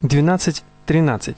12.13.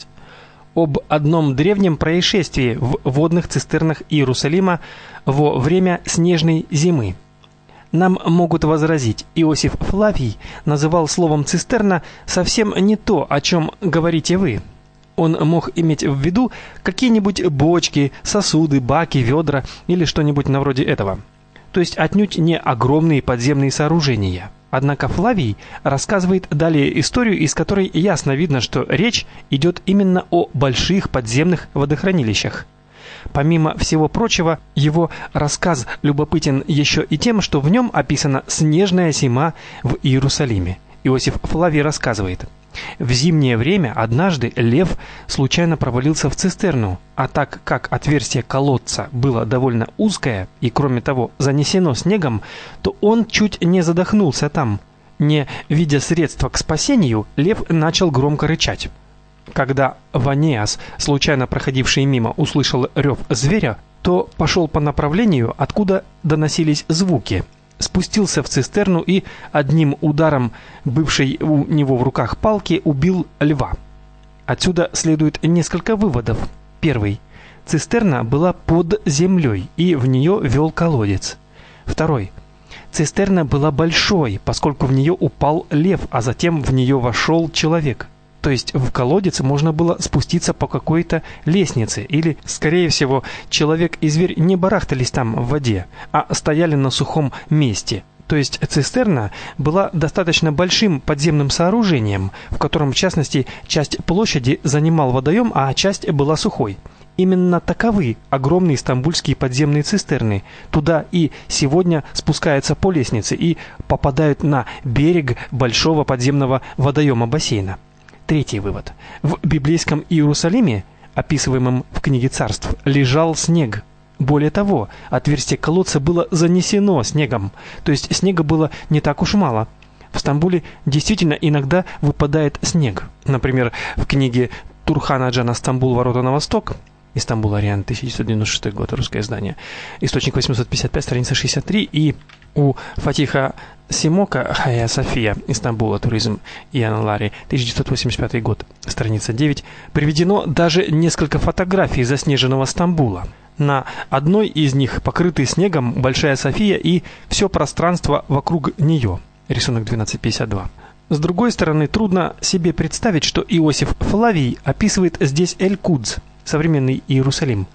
Об одном древнем происшествии в водных цистернах Иерусалима во время снежной зимы. Нам могут возразить: Иосиф Флавий называл словом цистерна совсем не то, о чем говорите вы. Он мог иметь в виду какие-нибудь бочки, сосуды, баки, ведра или что-нибудь на вроде этого. То есть отнюдь не огромные подземные сооружения. Однако Флавий рассказывает далее историю, из которой ясно видно, что речь идет именно о больших подземных водохранилищах. Помимо всего прочего, его рассказ любопытен еще и тем, что в нем описана снежная зима в Иерусалиме. Иосиф Флавий рассказывает: в зимнее время однажды лев случайно провалился в цистерну, а так как отверстие колодца было довольно узкое и, кроме того, занесено снегом, то он чуть не задохнулся там. Не видя средства к спасению, лев начал громко рычать. Когда Ванеас, случайно проходивший мимо, услышал рев зверя, то пошел по направлению, откуда доносились звуки. Спустился в цистерну и одним ударом бывшей у него в руках палки убил льва. Отсюда следует несколько выводов. Первый. Цистерна была под землей, и в нее вел колодец. Второй. Цистерна была большой, поскольку в нее упал лев, а затем в нее вошел человек. То есть в колодец можно было спуститься по какой-то лестнице, или, скорее всего, человек и зверь не барахтались там в воде, а стояли на сухом месте. То есть цистерна была достаточно большим подземным сооружением, в котором, в частности, часть площади занимал водоем, а часть была сухой. Именно таковы огромные стамбульские подземные цистерны. Туда и сегодня спускаются по лестнице и попадают на берег большого подземного водоема-бассейна. Третий вывод. В библейском Иерусалиме, описываемом в книге Царств, лежал снег. Более того, отверстие колодца было занесено снегом, то есть снега было не так уж мало. В Стамбуле действительно иногда выпадает снег. Например, в книге Турхана Джана «Стамбул. Ворота на восток», Истамбул, Ариан, 1996 год, русское издание, источник 855, страница 63, и у Фатиха Симока Хая София, Истамбула, туризм и Аналари, 1985 год, страница 9, приведено даже несколько фотографий заснеженного Стамбула. На одной из них покрыты снегом Большая София и все пространство вокруг нее, рисунок 1252. С другой стороны, трудно себе представить, что Иосиф Флавий описывает здесь Эль-Кудс, современный Иерусалим.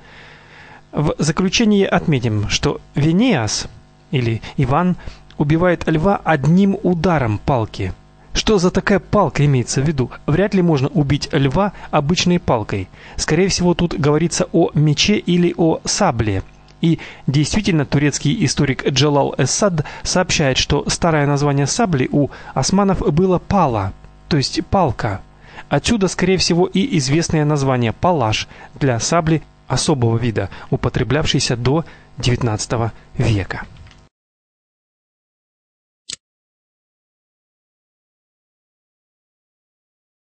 В заключение отметим, что Венеас или Иван убивает льва одним ударом палки. Что за такая палка имеется в виду? Вряд ли можно убить льва обычной палкой. Скорее всего, тут говорится о мече или о сабле. И действительно, турецкий историк Джалал Эс-Сад сообщает, что старое название сабли у османов было пала, то есть палка. Отсюда, скорее всего, и известное название палаш для сабли особого вида, употреблявшейся до XIX века.